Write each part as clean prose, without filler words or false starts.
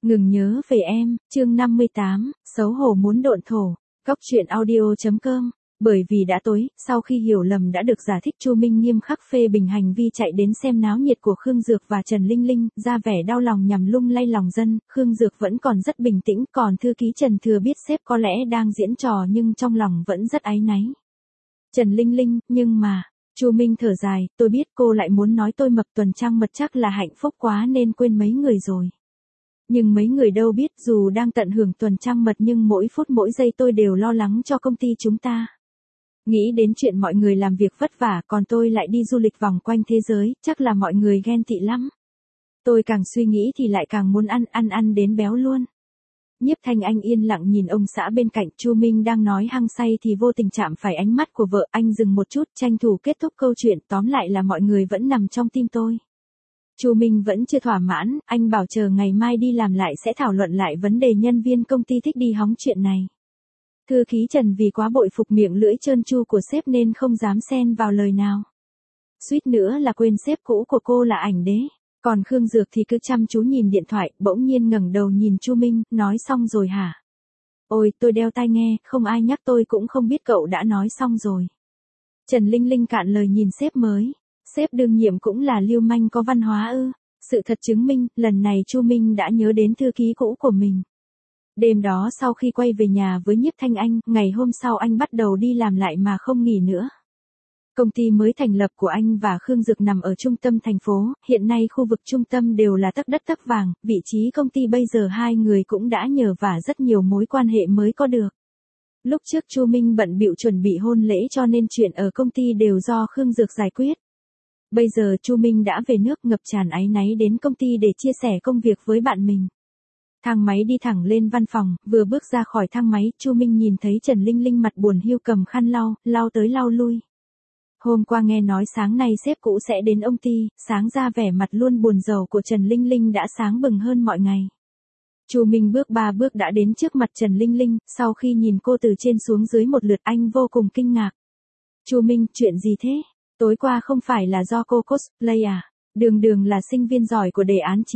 Ngừng nhớ về em, chương 58, xấu hổ muốn độn thổ. Góc truyện audio.com. Bởi vì đã tối, sau khi hiểu lầm đã được giải thích, Chu Minh nghiêm khắc phê bình hành vi chạy đến xem náo nhiệt của Khương Dược và Trần Linh Linh, ra vẻ đau lòng nhằm lung lay lòng dân. Khương Dược vẫn còn rất bình tĩnh, còn thư ký Trần thừa biết sếp có lẽ đang diễn trò nhưng trong lòng vẫn rất áy náy. Trần Linh Linh, nhưng mà, Chu Minh thở dài, tôi biết cô lại muốn nói tôi mập tuần trăng mật chắc là hạnh phúc quá nên quên mấy người rồi. Nhưng mấy người đâu biết, dù đang tận hưởng tuần trăng mật nhưng mỗi phút mỗi giây tôi đều lo lắng cho công ty chúng ta. Nghĩ đến chuyện mọi người làm việc vất vả còn tôi lại đi du lịch vòng quanh thế giới, chắc là mọi người ghen tị lắm. Tôi càng suy nghĩ thì lại càng muốn ăn đến béo luôn. Nhiếp Thanh Anh yên lặng nhìn ông xã bên cạnh. Chu Minh đang nói hăng say thì vô tình chạm phải ánh mắt của vợ. Anh dừng một chút, tranh thủ kết thúc câu chuyện, tóm lại là mọi người vẫn nằm trong tim tôi. Chu Minh vẫn chưa thỏa mãn, anh bảo chờ ngày mai đi làm lại sẽ thảo luận lại vấn đề nhân viên công ty thích đi hóng chuyện này. Thư ký Trần vì quá bội phục miệng lưỡi trơn tru của sếp nên không dám xen vào lời nào. Suýt nữa là quên sếp cũ của cô là ảnh đế. Còn Khương Dược thì cứ chăm chú nhìn điện thoại, bỗng nhiên ngẩng đầu nhìn Chu Minh, nói xong rồi hả? Ôi, tôi đeo tai nghe, không ai nhắc tôi cũng không biết cậu đã nói xong rồi. Trần Linh Linh cạn lời nhìn sếp mới. Sếp đương nhiệm cũng là lưu manh có văn hóa ư? Sự thật chứng minh, lần này Chu Minh đã nhớ đến thư ký cũ của mình. Đêm đó sau khi quay về nhà với Nhiếp Thanh Anh, ngày hôm sau anh bắt đầu đi làm lại mà không nghỉ nữa. Công ty mới thành lập của anh và Khương Dược nằm ở trung tâm thành phố, hiện nay khu vực trung tâm đều là tấc đất tấc vàng, vị trí công ty bây giờ hai người cũng đã nhờ vả rất nhiều mối quan hệ mới có được. Lúc trước Chu Minh bận bịu chuẩn bị hôn lễ cho nên chuyện ở công ty đều do Khương Dược giải quyết. Bây giờ Chu Minh đã về nước ngập tràn áy náy đến công ty để chia sẻ công việc với bạn mình. Thang máy đi thẳng lên văn phòng, vừa bước ra khỏi thang máy, Chu Minh nhìn thấy Trần Linh Linh mặt buồn hiu cầm khăn lau tới lau lui. Hôm qua nghe nói sáng nay sếp cũ sẽ đến ông ty, sáng ra vẻ mặt luôn buồn rầu của Trần Linh Linh đã sáng bừng hơn mọi ngày. Chu Minh bước 3 bước đã đến trước mặt Trần Linh Linh, sau khi nhìn cô từ trên xuống dưới một lượt anh vô cùng kinh ngạc. Chu Minh, chuyện gì thế? Tối qua không phải là do cô cosplay à? Đường là sinh viên giỏi của đề án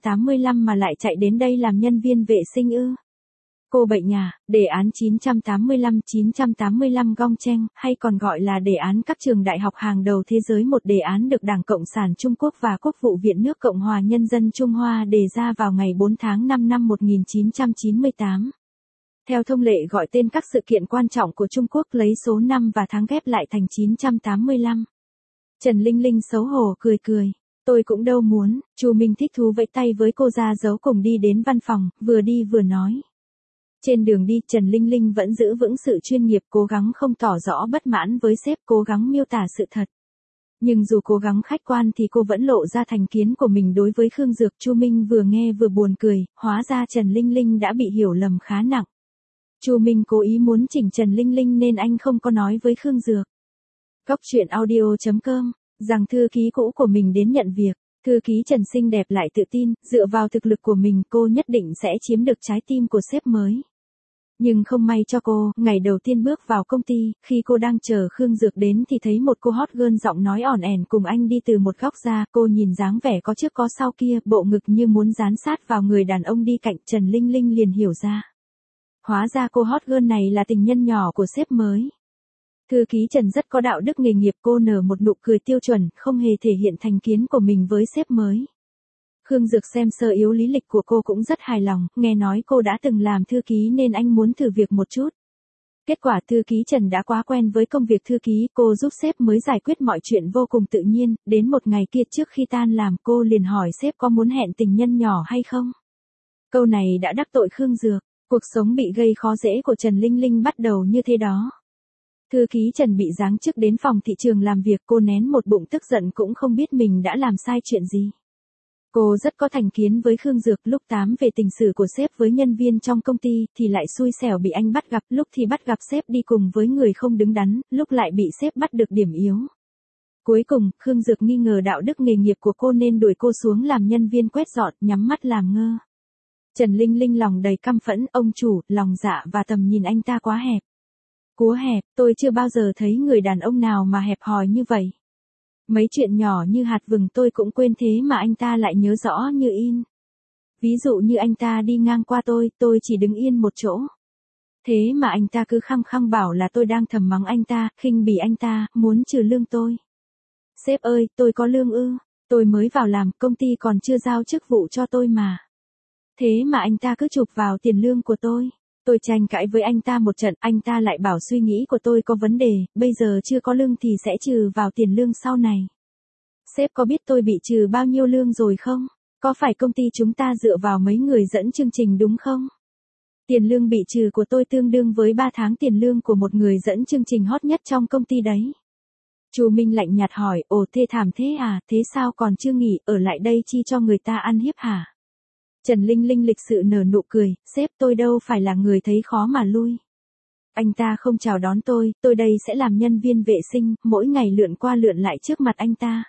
985 mà lại chạy đến đây làm nhân viên vệ sinh ư? Cô bệnh à? Đề án 985 Gong Cheng, hay còn gọi là đề án các trường đại học hàng đầu thế giới, một đề án được Đảng Cộng sản Trung Quốc và Quốc vụ viện nước Cộng hòa Nhân dân Trung Hoa đề ra vào ngày 4 tháng 5 năm 1998. Theo thông lệ gọi tên các sự kiện quan trọng của Trung Quốc lấy số năm và tháng ghép lại thành 985. Trần Linh Linh xấu hổ cười. Tôi cũng đâu muốn. Chu Minh thích thú vẫy tay với cô ra dấu cùng đi đến văn phòng, vừa đi vừa nói. Trên đường đi, Trần Linh Linh vẫn giữ vững sự chuyên nghiệp, cố gắng không tỏ rõ bất mãn với sếp, cố gắng miêu tả sự thật. Nhưng dù cố gắng khách quan thì cô vẫn lộ ra thành kiến của mình đối với Khương Dược. Chu Minh vừa nghe vừa buồn cười, hóa ra Trần Linh Linh đã bị hiểu lầm khá nặng. Chu Minh cố ý muốn chỉnh Trần Linh Linh nên anh không có nói với Khương Dược. Góc truyện audio.com, rằng thư ký cũ của mình đến nhận việc. Thư ký Trần xinh đẹp lại tự tin, dựa vào thực lực của mình cô nhất định sẽ chiếm được trái tim của sếp mới. Nhưng không may cho cô, ngày đầu tiên bước vào công ty, khi cô đang chờ Khương Dược đến thì thấy một cô hot girl giọng nói ỏn ẻn cùng anh đi từ một góc ra. Cô nhìn dáng vẻ có trước có sau kia, bộ ngực như muốn dán sát vào người đàn ông đi cạnh. Trần Linh Linh liền hiểu ra. Hóa ra cô hot girl này là tình nhân nhỏ của sếp mới. Thư ký Trần rất có đạo đức nghề nghiệp, cô nở một nụ cười tiêu chuẩn, không hề thể hiện thành kiến của mình với sếp mới. Khương Dược xem sơ yếu lý lịch của cô cũng rất hài lòng, nghe nói cô đã từng làm thư ký nên anh muốn thử việc một chút. Kết quả thư ký Trần đã quá quen với công việc thư ký, cô giúp sếp mới giải quyết mọi chuyện vô cùng tự nhiên. Đến một ngày kia trước khi tan làm cô liền hỏi sếp có muốn hẹn tình nhân nhỏ hay không. Câu này đã đắc tội Khương Dược, cuộc sống bị gây khó dễ của Trần Linh Linh bắt đầu như thế đó. Thư ký Trần bị giáng chức đến phòng thị trường làm việc, cô nén một bụng tức giận cũng không biết mình đã làm sai chuyện gì. Cô rất có thành kiến với Khương Dược, lúc tám về tình sử của sếp với nhân viên trong công ty thì lại xui xẻo bị anh bắt gặp, lúc thì bắt gặp sếp đi cùng với người không đứng đắn, lúc lại bị sếp bắt được điểm yếu. Cuối cùng, Khương Dược nghi ngờ đạo đức nghề nghiệp của cô nên đuổi cô xuống làm nhân viên quét dọn, nhắm mắt làm ngơ. Trần Linh Linh lòng đầy căm phẫn, ông chủ, lòng dạ và tầm nhìn anh ta quá hẹp. Cúa hẹp, tôi chưa bao giờ thấy người đàn ông nào mà hẹp hòi như vậy. Mấy chuyện nhỏ như hạt vừng tôi cũng quên thế mà anh ta lại nhớ rõ như in. Ví dụ như anh ta đi ngang qua tôi chỉ đứng yên một chỗ. Thế mà anh ta cứ khăng khăng bảo là tôi đang thầm mắng anh ta, khinh bỉ anh ta, muốn trừ lương tôi. Sếp ơi, tôi có lương ư? Tôi mới vào làm, công ty còn chưa giao chức vụ cho tôi mà. Thế mà anh ta cứ chụp vào tiền lương của tôi. Tôi tranh cãi với anh ta một trận, anh ta lại bảo suy nghĩ của tôi có vấn đề, bây giờ chưa có lương thì sẽ trừ vào tiền lương sau này. Sếp có biết tôi bị trừ bao nhiêu lương rồi không? Có phải công ty chúng ta dựa vào mấy người dẫn chương trình đúng không? Tiền lương bị trừ của tôi tương đương với 3 tháng tiền lương của một người dẫn chương trình hot nhất trong công ty đấy. Chu Minh lạnh nhạt hỏi, ồ thê thảm thế à, thế sao còn chưa nghỉ, ở lại đây chi cho người ta ăn hiếp hả? Trần Linh Linh lịch sự nở nụ cười, sếp tôi đâu phải là người thấy khó mà lui. Anh ta không chào đón tôi đây sẽ làm nhân viên vệ sinh, mỗi ngày lượn qua lượn lại trước mặt anh ta.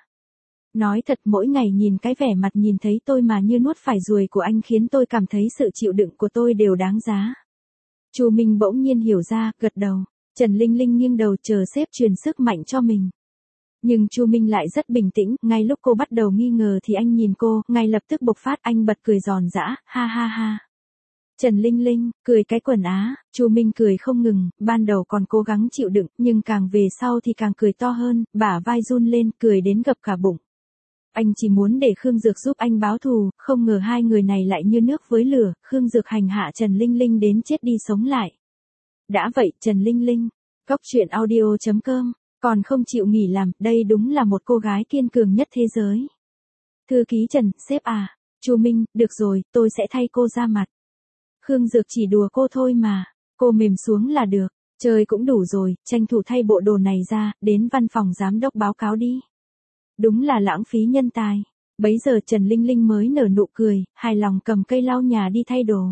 Nói thật mỗi ngày nhìn cái vẻ mặt nhìn thấy tôi mà như nuốt phải ruồi của anh khiến tôi cảm thấy sự chịu đựng của tôi đều đáng giá. Chu Minh bỗng nhiên hiểu ra, gật đầu. Trần Linh Linh nghiêng đầu chờ sếp truyền sức mạnh cho mình. Nhưng Chu Minh lại rất bình tĩnh, ngay lúc cô bắt đầu nghi ngờ thì anh nhìn cô, ngay lập tức bộc phát anh bật cười giòn giã, ha ha ha. Trần Linh Linh, cười cái quần á, Chu Minh cười không ngừng, ban đầu còn cố gắng chịu đựng, nhưng càng về sau thì càng cười to hơn, bả vai run lên, cười đến gập cả bụng. Anh chỉ muốn để Khương Dược giúp anh báo thù, không ngờ hai người này lại như nước với lửa, Khương Dược hành hạ Trần Linh Linh đến chết đi sống lại. Đã vậy, Trần Linh Linh, Cóc Truyện Audio.com, còn không chịu nghỉ làm, đây đúng là một cô gái kiên cường nhất thế giới. Thư ký Trần, sếp à, Chu Minh, được rồi, tôi sẽ thay cô ra mặt. Khương Dược chỉ đùa cô thôi mà, cô mềm xuống là được, chơi cũng đủ rồi, tranh thủ thay bộ đồ này ra, đến văn phòng giám đốc báo cáo đi. Đúng là lãng phí nhân tài. Bấy giờ Trần Linh Linh mới nở nụ cười, hài lòng cầm cây lau nhà đi thay đồ.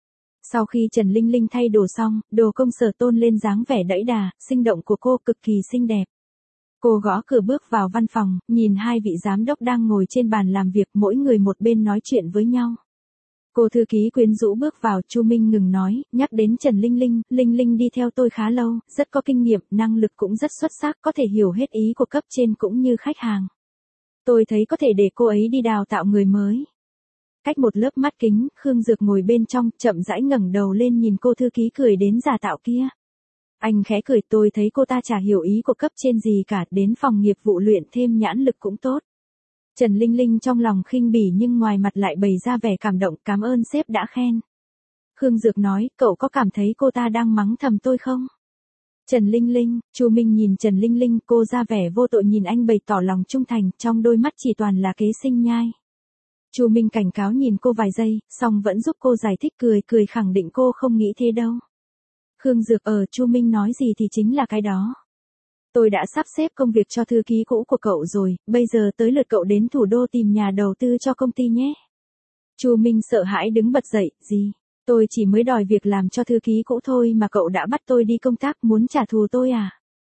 Sau khi Trần Linh Linh thay đồ xong, đồ công sở tôn lên dáng vẻ đẫy đà, sinh động của cô cực kỳ xinh đẹp. Cô gõ cửa bước vào văn phòng, nhìn hai vị giám đốc đang ngồi trên bàn làm việc, mỗi người một bên nói chuyện với nhau. Cô thư ký quyến rũ bước vào, Chu Minh ngừng nói, nhắc đến Trần Linh Linh, Linh Linh đi theo tôi khá lâu, rất có kinh nghiệm, năng lực cũng rất xuất sắc, có thể hiểu hết ý của cấp trên cũng như khách hàng. Tôi thấy có thể để cô ấy đi đào tạo người mới. Cách một lớp mắt kính, Khương Dược ngồi bên trong, chậm rãi ngẩng đầu lên nhìn cô thư ký cười đến giả tạo kia. Anh khẽ cười, tôi thấy cô ta chả hiểu ý của cấp trên gì cả, đến phòng nghiệp vụ luyện thêm nhãn lực cũng tốt. Trần Linh Linh trong lòng khinh bỉ nhưng ngoài mặt lại bày ra vẻ cảm động, cảm ơn sếp đã khen. Khương Dược nói, cậu có cảm thấy cô ta đang mắng thầm tôi không? Trần Linh Linh, Chu Minh nhìn Trần Linh Linh, cô ra vẻ vô tội nhìn anh bày tỏ lòng trung thành, trong đôi mắt chỉ toàn là kế sinh nhai. Chu Minh cảnh cáo nhìn cô vài giây, xong vẫn giúp cô giải thích cười khẳng định cô không nghĩ thế đâu. Khương Dược Chu Minh nói gì thì chính là cái đó. Tôi đã sắp xếp công việc cho thư ký cũ của cậu rồi, bây giờ tới lượt cậu đến thủ đô tìm nhà đầu tư cho công ty nhé. Chu Minh sợ hãi đứng bật dậy, gì? Tôi chỉ mới đòi việc làm cho thư ký cũ thôi mà cậu đã bắt tôi đi công tác, muốn trả thù tôi à?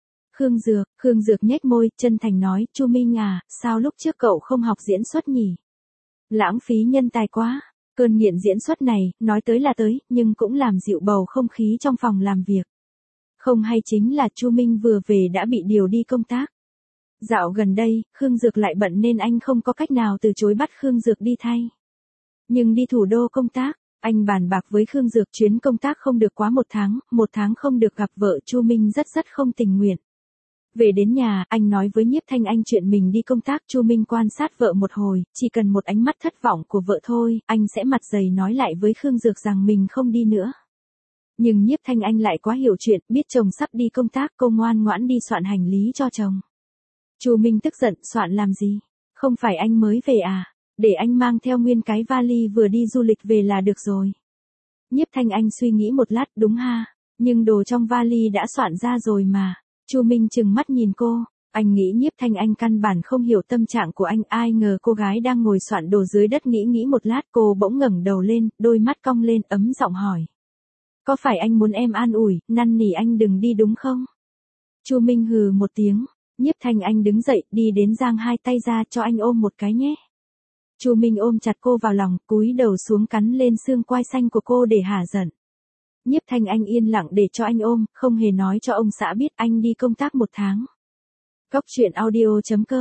Khương Dược nhếch môi, chân thành nói, Chu Minh à, sao lúc trước cậu không học diễn xuất nhỉ? Lãng phí nhân tài quá. Cơn nghiện diễn xuất này, nói tới là tới, nhưng cũng làm dịu bầu không khí trong phòng làm việc. Không hay chính là Chu Minh vừa về đã bị điều đi công tác. Dạo gần đây, Khương Dược lại bận nên anh không có cách nào từ chối bắt Khương Dược đi thay. Nhưng đi thủ đô công tác, anh bàn bạc với Khương Dược chuyến công tác không được quá 1 tháng không được gặp vợ, Chu Minh rất không tình nguyện. Về đến nhà, anh nói với Nhiếp Thanh Anh chuyện mình đi công tác, Chu Minh quan sát vợ một hồi, chỉ cần một ánh mắt thất vọng của vợ thôi, anh sẽ mặt dày nói lại với Khương Dược rằng mình không đi nữa. Nhưng Nhiếp Thanh Anh lại quá hiểu chuyện, biết chồng sắp đi công tác, cô ngoan ngoãn đi soạn hành lý cho chồng. Chu Minh tức giận, soạn làm gì? Không phải anh mới về à? Để anh mang theo nguyên cái vali vừa đi du lịch về là được rồi. Nhiếp Thanh Anh suy nghĩ một lát, đúng ha, nhưng đồ trong vali đã soạn ra rồi mà. Chu Minh trừng mắt nhìn cô, anh nghĩ Nhiếp Thanh Anh căn bản không hiểu tâm trạng của anh, ai ngờ cô gái đang ngồi soạn đồ dưới đất nghĩ một lát, cô bỗng ngẩng đầu lên, đôi mắt cong lên, ấm giọng hỏi. Có phải anh muốn em an ủi, năn nỉ anh đừng đi đúng không? Chu Minh hừ một tiếng, Nhiếp Thanh Anh đứng dậy, đi đến giang hai tay ra, cho anh ôm một cái nhé. Chu Minh ôm chặt cô vào lòng, cúi đầu xuống cắn lên xương quai xanh của cô để hả giận. Nhiếp Thanh Anh yên lặng để cho anh ôm, không hề nói cho ông xã biết anh đi công tác 1 tháng. Cóc Truyện Audio.com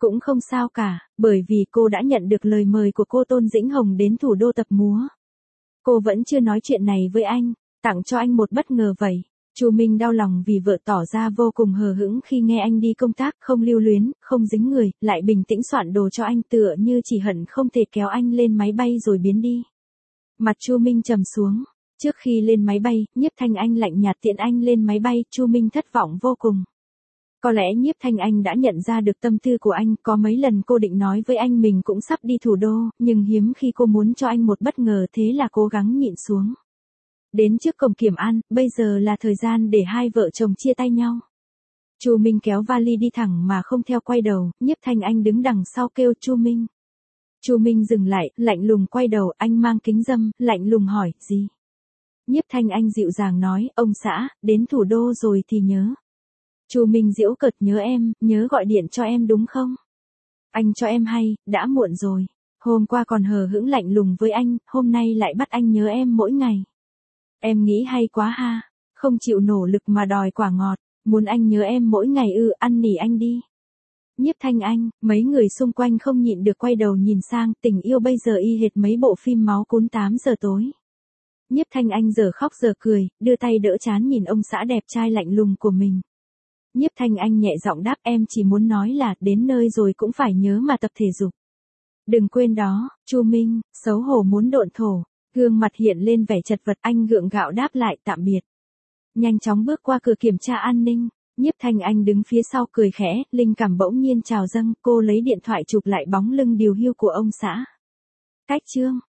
Cũng không sao cả, bởi vì cô đã nhận được lời mời của cô Tôn Dĩnh Hồng đến thủ đô tập múa. Cô vẫn chưa nói chuyện này với anh, tặng cho anh một bất ngờ vậy. Chu Minh đau lòng vì vợ tỏ ra vô cùng hờ hững khi nghe anh đi công tác, không lưu luyến, không dính người, lại bình tĩnh soạn đồ cho anh, tựa như chỉ hận không thể kéo anh lên máy bay rồi biến đi. Mặt Chu Minh trầm xuống. Trước khi lên máy bay, Nhiếp Thanh Anh lạnh nhạt tiễn anh lên máy bay, Chu Minh thất vọng vô cùng. Có lẽ Nhiếp Thanh Anh đã nhận ra được tâm tư của anh, có mấy lần cô định nói với anh mình cũng sắp đi thủ đô, nhưng hiếm khi cô muốn cho anh một bất ngờ, thế là cố gắng nhịn xuống. Đến trước cổng Kiểm An, bây giờ là thời gian để hai vợ chồng chia tay nhau. Chu Minh kéo vali đi thẳng mà không theo quay đầu, Nhiếp Thanh Anh đứng đằng sau kêu Chu Minh. Chu Minh dừng lại, lạnh lùng quay đầu, anh mang kính râm, lạnh lùng hỏi, gì? Nhiếp Thanh Anh dịu dàng nói, ông xã, đến thủ đô rồi thì nhớ. Chu Minh giễu cợt, nhớ em, nhớ gọi điện cho em đúng không? Anh cho em hay, đã muộn rồi. Hôm qua còn hờ hững lạnh lùng với anh, hôm nay lại bắt anh nhớ em mỗi ngày. Em nghĩ hay quá ha, không chịu nỗ lực mà đòi quả ngọt, muốn anh nhớ em mỗi ngày ăn nỉ anh đi. Nhiếp Thanh Anh, mấy người xung quanh không nhịn được quay đầu nhìn sang, tình yêu bây giờ y hệt mấy bộ phim máu cuốn 8 giờ tối. Nhiếp Thanh Anh giờ khóc giờ cười, đưa tay đỡ trán nhìn ông xã đẹp trai lạnh lùng của mình. Nhiếp Thanh Anh nhẹ giọng đáp, em chỉ muốn nói là đến nơi rồi cũng phải nhớ mà tập thể dục. Đừng quên đó. Chu Minh, xấu hổ muốn độn thổ, gương mặt hiện lên vẻ chật vật, anh gượng gạo đáp lại tạm biệt. Nhanh chóng bước qua cửa kiểm tra an ninh, Nhiếp Thanh Anh đứng phía sau cười khẽ, linh cảm bỗng nhiên trào dâng, cô lấy điện thoại chụp lại bóng lưng điều hiu của ông xã. Cách chương